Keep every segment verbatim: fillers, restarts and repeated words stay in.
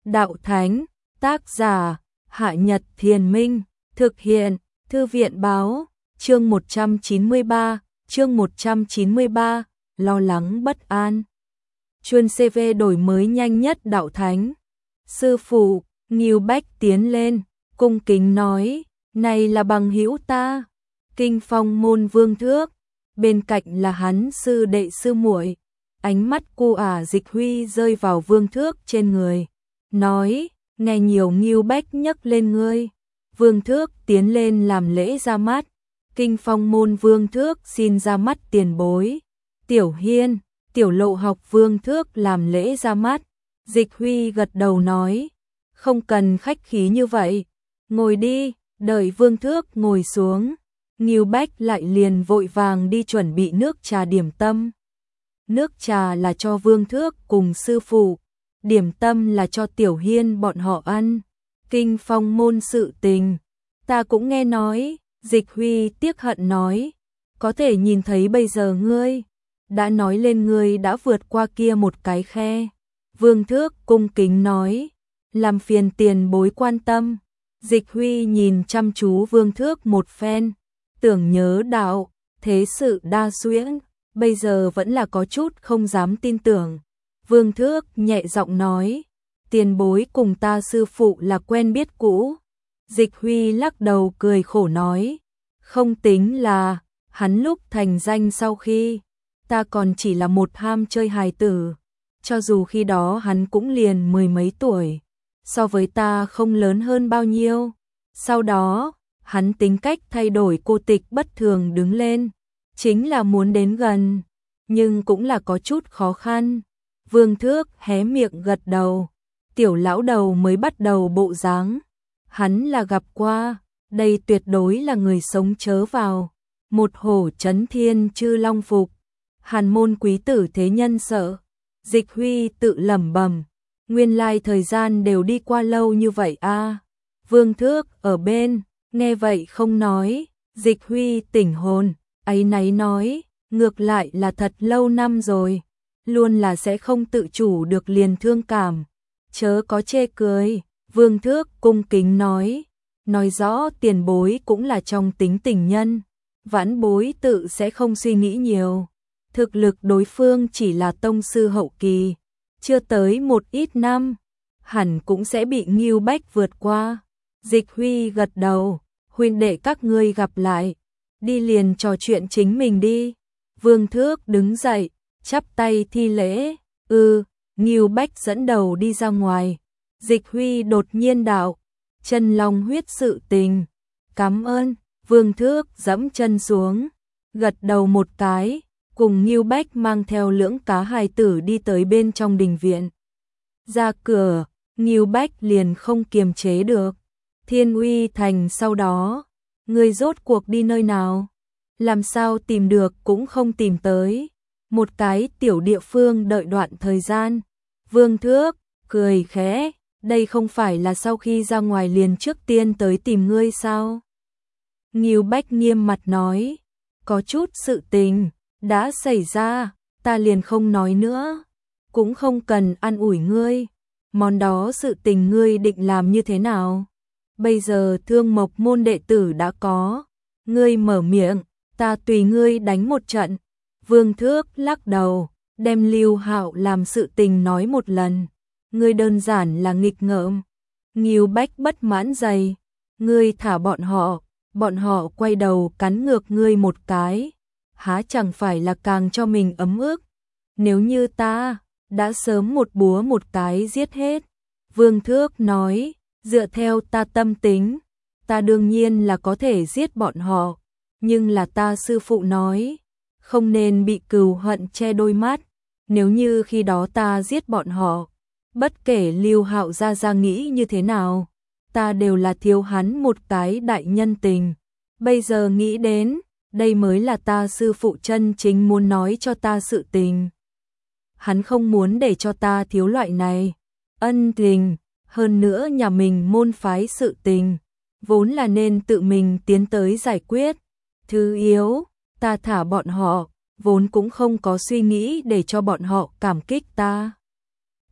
Đạo Thánh, tác giả, Hạ Nhật Thiền Minh, thực hiện, Thư viện Báo, chương một trăm chín mươi ba, chương một trăm chín mươi ba, lo lắng bất an. Chuyên xê vê đổi mới nhanh nhất Đạo Thánh. Sư phụ, Ngưu Bách tiến lên, cung kính nói, này là bằng hữu ta, Kinh Phong môn Vương Thước, bên cạnh là hắn sư đệ sư muội. Ánh mắt cô ả Dịch Huy rơi vào Vương Thước trên người, nói, nghe nhiều Ngưu Bách nhắc lên ngươi. Vương Thước tiến lên làm lễ ra mắt. Kinh Phong môn Vương Thước xin ra mắt tiền bối. Tiểu Hiên, Tiểu Lộ học Vương Thước làm lễ ra mắt. Dịch Huy gật đầu nói, không cần khách khí như vậy, ngồi đi. Đợi Vương Thước ngồi xuống, Ngưu Bách lại liền vội vàng đi chuẩn bị nước trà điểm tâm. Nước trà là cho Vương Thước cùng sư phụ, điểm tâm là cho Tiểu Hiên bọn họ ăn. Kinh Phong môn sự tình, ta cũng nghe nói. Dịch Huy tiếc hận nói, có thể nhìn thấy bây giờ ngươi đã nói lên ngươi đã vượt qua kia một cái khe. Vương Thước cung kính nói, làm phiền tiền bối quan tâm. Dịch Huy nhìn chăm chú Vương Thước một phen, tưởng nhớ đạo, thế sự đa xuyễn, bây giờ vẫn là có chút không dám tin tưởng. Vương Thước nhẹ giọng nói, tiền bối cùng ta sư phụ là quen biết cũ. Dịch Huy lắc đầu cười khổ nói, không tính là, hắn lúc thành danh sau khi, ta còn chỉ là một ham chơi hài tử, cho dù khi đó hắn cũng liền mười mấy tuổi, so với ta không lớn hơn bao nhiêu. Sau đó, hắn tính cách thay đổi cô tịch bất thường đứng lên, chính là muốn đến gần, nhưng cũng là có chút khó khăn. Vương Thước hé miệng gật đầu, tiểu lão đầu mới bắt đầu bộ dáng. Hắn là gặp qua, đây tuyệt đối là người sống chớ vào. Một hổ chấn thiên chư long phục, hàn môn quý tử thế nhân sợ. Dịch Huy tự lẩm bẩm, nguyên lai thời gian đều đi qua lâu như vậy a. À. Vương Thước ở bên, nghe vậy không nói. Dịch Huy tỉnh hồn, áy náy nói, ngược lại là thật lâu năm rồi, luôn là sẽ không tự chủ được liền thương cảm, chớ có chê cười. Vương Thước cung kính nói, nói rõ tiền bối cũng là trong tính tình nhân, vãn bối tự sẽ không suy nghĩ nhiều. Thực lực đối phương chỉ là tông sư hậu kỳ, chưa tới một ít năm, hẳn cũng sẽ bị Ngưu Bách vượt qua. Dịch Huy gật đầu, huynh đệ các ngươi gặp lại, đi liền trò chuyện chính mình đi. Vương Thước đứng dậy, chắp tay thi lễ, ư, ừ, Ngưu Bách dẫn đầu đi ra ngoài. Dịch Huy đột nhiên đạo, chân long huyết sự tình, cảm ơn. Vương Thước giẫm chân xuống, gật đầu một cái, cùng Ngưu Bách mang theo lưỡng cá hài tử đi tới bên trong đình viện. Ra cửa, Ngưu Bách liền không kiềm chế được. Thiên Uy Thành sau đó, ngươi rốt cuộc đi nơi nào? Làm sao tìm được cũng không tìm tới. Một cái tiểu địa phương đợi đoạn thời gian. Vương Thước cười khẽ, đây không phải là sau khi ra ngoài liền trước tiên tới tìm ngươi sao? Ngưu Bách nghiêm mặt nói, có chút sự tình đã xảy ra, ta liền không nói nữa, cũng không cần an ủi ngươi. Món đó sự tình ngươi định làm như thế nào? Bây giờ Thương Mộc môn đệ tử đã có, ngươi mở miệng, ta tùy ngươi đánh một trận. Vương Thước lắc đầu, đem Lưu Hạo làm sự tình nói một lần. Ngươi đơn giản là nghịch ngợm. Ngưu Bách bất mãn dày, ngươi thả bọn họ, bọn họ quay đầu cắn ngược ngươi một cái, há chẳng phải là càng cho mình ấm ức. Nếu như ta đã sớm một búa một cái giết hết. Vương Thước nói, dựa theo ta tâm tính, ta đương nhiên là có thể giết bọn họ, nhưng là ta sư phụ nói, không nên bị cừu hận che đôi mắt. Nếu như khi đó ta giết bọn họ, bất kể Lưu Hạo gia gia nghĩ như thế nào, ta đều là thiếu hắn một cái đại nhân tình. Bây giờ nghĩ đến, đây mới là ta sư phụ chân chính muốn nói cho ta sự tình. Hắn không muốn để cho ta thiếu loại này ân tình, hơn nữa nhà mình môn phái sự tình, vốn là nên tự mình tiến tới giải quyết. Thứ yếu, ta thả bọn họ, vốn cũng không có suy nghĩ để cho bọn họ cảm kích ta.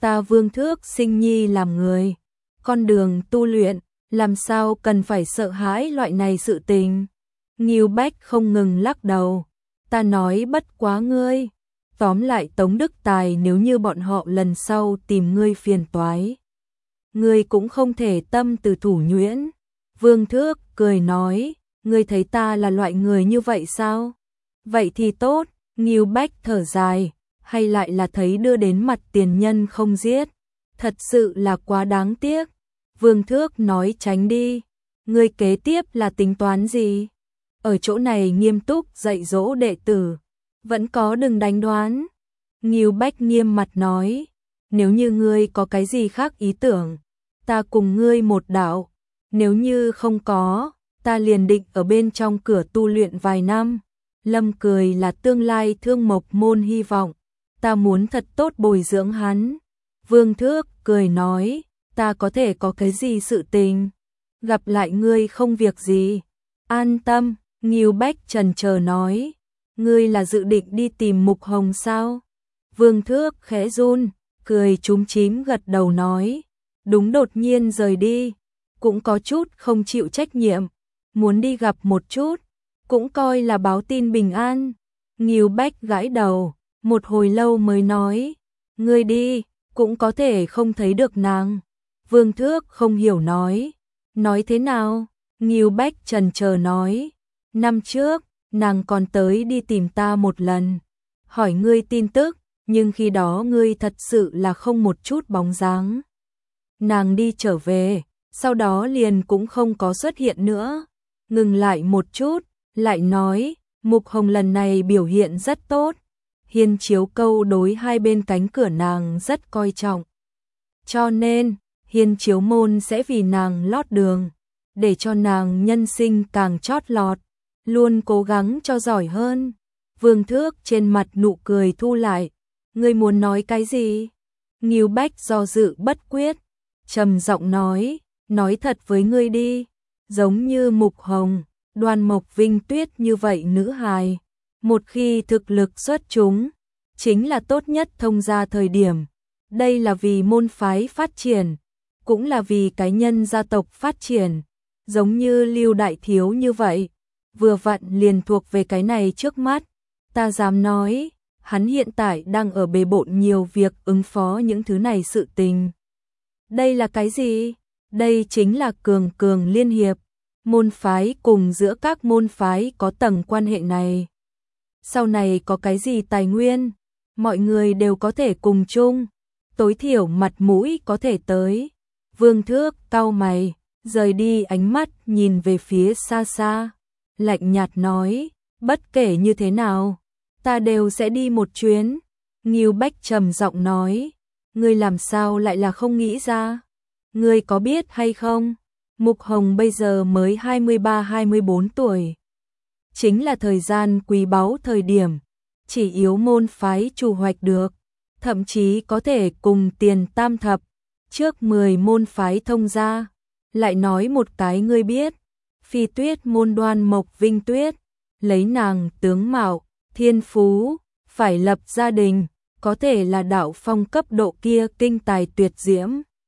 ta Vương Thước sinh nhi làm người, con đường tu luyện, làm sao cần phải sợ hãi loại này sự tình. Ngưu Bách không ngừng lắc đầu, ta nói bất quá ngươi. Tóm lại Tống Đức Tài nếu như bọn họ lần sau tìm ngươi phiền toái, ngươi cũng không thể tâm từ thủ nhuyễn. Vương Thước cười nói, ngươi thấy ta là loại người như vậy sao? Vậy thì tốt. Ngưu Bách thở dài, hay lại là thấy đưa đến mặt tiền nhân không giết, thật sự là quá đáng tiếc. Vương Thước nói tránh đi, ngươi kế tiếp là tính toán gì? Ở chỗ này nghiêm túc dạy dỗ đệ tử, vẫn có đừng đánh đoán. Ngưu Bách nghiêm mặt nói, nếu như ngươi có cái gì khác ý tưởng, ta cùng ngươi một đạo, nếu như không có, ta liền định ở bên trong cửa tu luyện vài năm. Lâm cười là tương lai Thương Mộc môn hy vọng, ta muốn thật tốt bồi dưỡng hắn. Vương Thước cười nói, ta có thể có cái gì sự tình, gặp lại ngươi không việc gì. An tâm. Ngưu Bách trần chờ nói, ngươi là dự định đi tìm Mục Hồng sao? Vương Thước khẽ run, cười chúm chím gật đầu nói, đúng, đột nhiên rời đi, cũng có chút không chịu trách nhiệm, muốn đi gặp một chút, cũng coi là báo tin bình an. Ngưu Bách gãi đầu, một hồi lâu mới nói, ngươi đi, cũng có thể không thấy được nàng. Vương Thước không hiểu nói, nói thế nào? Ngưu Bách trần chờ nói, năm trước, nàng còn tới đi tìm ta một lần, hỏi ngươi tin tức, nhưng khi đó ngươi thật sự là không một chút bóng dáng. Nàng đi trở về, sau đó liền cũng không có xuất hiện nữa. Ngừng lại một chút, lại nói, Mục Hồng lần này biểu hiện rất tốt. Hiên Chiếu Câu đối hai bên cánh cửa nàng rất coi trọng. Cho nên, Hiên Chiếu Môn sẽ vì nàng lót đường, để cho nàng nhân sinh càng chót lọt, luôn cố gắng cho giỏi hơn. Vương Thước trên mặt nụ cười thu lại, ngươi muốn nói cái gì? Ngưu Bách do dự bất quyết, trầm giọng nói, nói thật với ngươi đi, giống như Mục Hồng, Đoan Mộc Vinh Tuyết như vậy nữ hài, một khi thực lực xuất chúng, chính là tốt nhất thông gia thời điểm. Đây là vì môn phái phát triển, cũng là vì cá nhân gia tộc phát triển, giống như Lưu Đại Thiếu như vậy, vừa vặn liền thuộc về cái này trước mắt. Ta dám nói, hắn hiện tại đang ở bề bộn nhiều việc ứng phó những thứ này sự tình. Đây là cái gì? Đây chính là cường cường liên hiệp, môn phái cùng giữa các môn phái có tầng quan hệ này. Sau này có cái gì tài nguyên, mọi người đều có thể cùng chung, tối thiểu mặt mũi có thể tới. Vương Thước cau mày, rời đi ánh mắt nhìn về phía xa xa, lạnh nhạt nói, bất kể như thế nào, ta đều sẽ đi một chuyến. Ngưu Bách trầm giọng nói, ngươi làm sao lại là không nghĩ ra? Ngươi có biết hay không? Mục Hồng bây giờ mới hai mươi ba hai mươi bốn tuổi. Chính là thời gian quý báu thời điểm, chỉ yếu môn phái trù hoạch được, thậm chí có thể cùng tiền tam thập, trước mười môn phái thông gia. Lại nói một cái ngươi biết, Phi Tuyết môn Đoan Mộc Vinh Tuyết, lấy nàng tướng mạo, thiên phú, phải lập gia đình, có thể là đạo phong cấp độ kia kinh tài tuyệt diễm,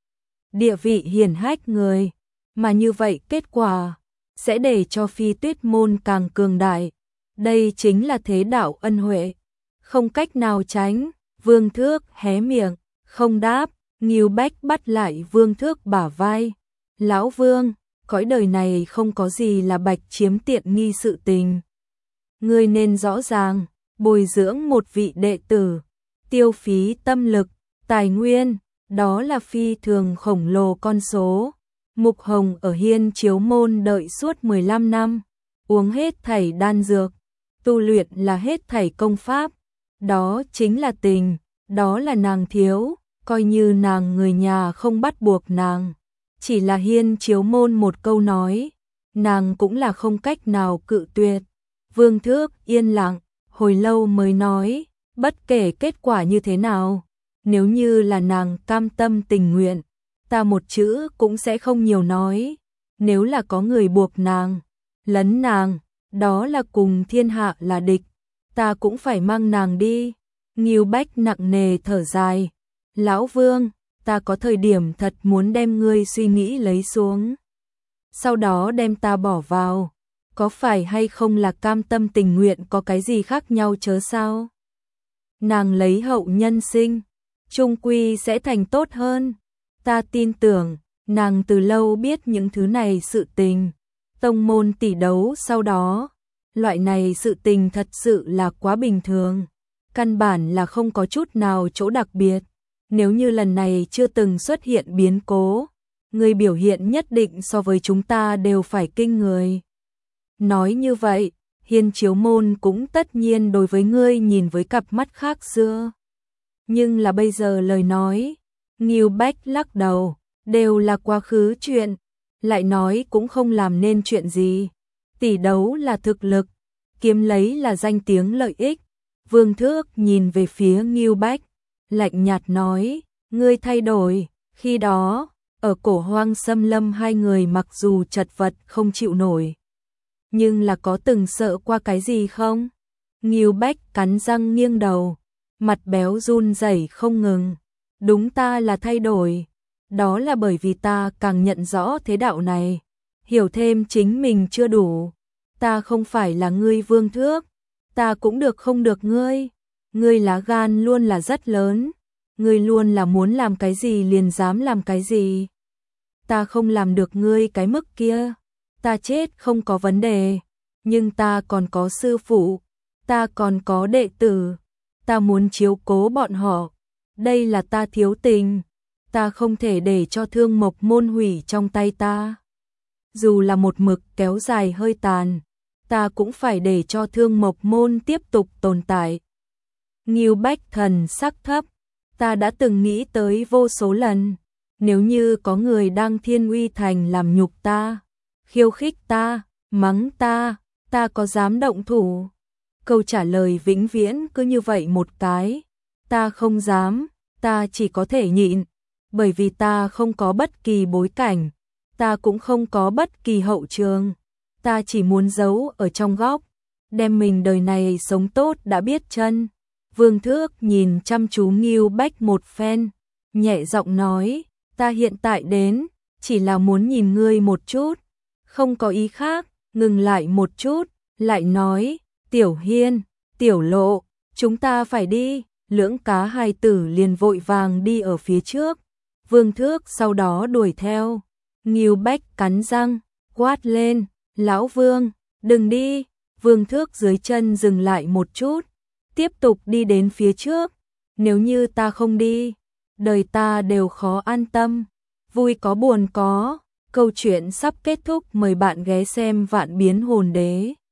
địa vị hiển hách người, mà như vậy kết quả sẽ để cho Phi Tuyết môn càng cường đại. Đây chính là thế đạo ân huệ, không cách nào tránh. Vương Thước hé miệng, không đáp. Ngưu Bách bắt lại Vương Thước bả vai, lão Vương, cõi đời này không có gì là bạch chiếm tiện nghi sự tình. Ngươi nên rõ ràng, bồi dưỡng một vị đệ tử, tiêu phí tâm lực, tài nguyên, đó là phi thường khổng lồ con số. Mục Hồng ở Hiên Chiếu Môn đợi suốt mười lăm năm, uống hết thảy đan dược, tu luyện là hết thảy công pháp, đó chính là tình, đó là nàng thiếu, coi như nàng người nhà không bắt buộc nàng, chỉ là Hiên Chiếu Môn một câu nói, nàng cũng là không cách nào cự tuyệt. Vương Thước yên lặng, hồi lâu mới nói, bất kể kết quả như thế nào, nếu như là nàng cam tâm tình nguyện, ta một chữ cũng sẽ không nhiều nói. Nếu là có người buộc nàng, lấn nàng, đó là cùng thiên hạ là địch, ta cũng phải mang nàng đi. Ngưu Bách nặng nề thở dài, Lão Vương, ta có thời điểm thật muốn đem ngươi suy nghĩ lấy xuống. Sau đó đem ta bỏ vào. Có phải hay không là cam tâm tình nguyện có cái gì khác nhau chớ sao? Nàng lấy hậu nhân sinh, chung quy sẽ thành tốt hơn. Ta tin tưởng, nàng từ lâu biết những thứ này sự tình. Tông môn tỷ đấu sau đó, loại này sự tình thật sự là quá bình thường. Căn bản là không có chút nào chỗ đặc biệt. Nếu như lần này chưa từng xuất hiện biến cố, người biểu hiện nhất định so với chúng ta đều phải kinh người. Nói như vậy, Hiên Chiếu Môn cũng tất nhiên đối với ngươi nhìn với cặp mắt khác xưa. Nhưng là bây giờ lời nói, Ngưu Bách lắc đầu, đều là quá khứ chuyện, lại nói cũng không làm nên chuyện gì. Tỷ đấu là thực lực, kiếm lấy là danh tiếng lợi ích. Vương Thước nhìn về phía Ngưu Bách, lạnh nhạt nói, ngươi thay đổi, khi đó, ở cổ hoang xâm lâm hai người mặc dù chật vật không chịu nổi. Nhưng là có từng sợ qua cái gì không? Ngưu Bách cắn răng nghiêng đầu, mặt béo run rẩy không ngừng. Đúng ta là thay đổi, đó là bởi vì ta càng nhận rõ thế đạo này, hiểu thêm chính mình chưa đủ. Ta không phải là ngươi Vương Thước, ta cũng được không được ngươi. Ngươi lá gan luôn là rất lớn, ngươi luôn là muốn làm cái gì liền dám làm cái gì. Ta không làm được ngươi cái mức kia, ta chết không có vấn đề, nhưng ta còn có sư phụ, ta còn có đệ tử, ta muốn chiếu cố bọn họ, đây là ta thiếu tình, ta không thể để cho Thương Mộc Môn hủy trong tay ta. Dù là một mực kéo dài hơi tàn, ta cũng phải để cho Thương Mộc Môn tiếp tục tồn tại. Ngưu Bách thần sắc thấp, ta đã từng nghĩ tới vô số lần, nếu như có người đang Thiên Uy Thành làm nhục ta, khiêu khích ta, mắng ta, ta có dám động thủ? Câu trả lời vĩnh viễn cứ như vậy một cái, ta không dám, ta chỉ có thể nhịn, bởi vì ta không có bất kỳ bối cảnh, ta cũng không có bất kỳ hậu trường, ta chỉ muốn giấu ở trong góc, đem mình đời này sống tốt đã biết chân. Vương Thước nhìn chăm chú Ngưu Bách một phen, nhẹ giọng nói, ta hiện tại đến, chỉ là muốn nhìn ngươi một chút, không có ý khác. Ngừng lại một chút, lại nói, Tiểu Hiên, Tiểu Lộ, chúng ta phải đi. Lưỡng cá hài tử liền vội vàng đi ở phía trước, Vương Thước sau đó đuổi theo. Ngưu Bách cắn răng, quát lên, Lão Vương, đừng đi. Vương Thước dưới chân dừng lại một chút, tiếp tục đi đến phía trước. Nếu như ta không đi, đời ta đều khó an tâm, vui có buồn có. Câu chuyện sắp kết thúc, mời bạn ghé xem Vạn Biến Hồn Đế.